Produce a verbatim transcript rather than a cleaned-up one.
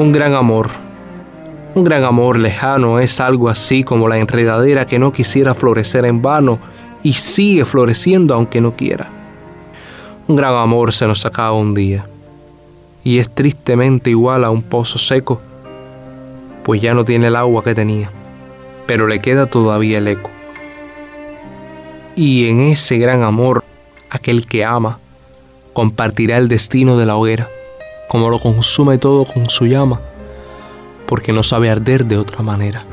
Un gran amor. Un gran amor lejano es algo así como la enredadera que no quisiera florecer en vano y sigue floreciendo aunque no quiera. Un gran amor se nos acaba un día y es tristemente igual a un pozo seco, pues ya no tiene el agua que tenía, pero le queda todavía el eco. Y en ese gran amor, aquel que ama compartirá el destino de la hoguera, como lo consume todo con su llama, porque no sabe arder de otra manera.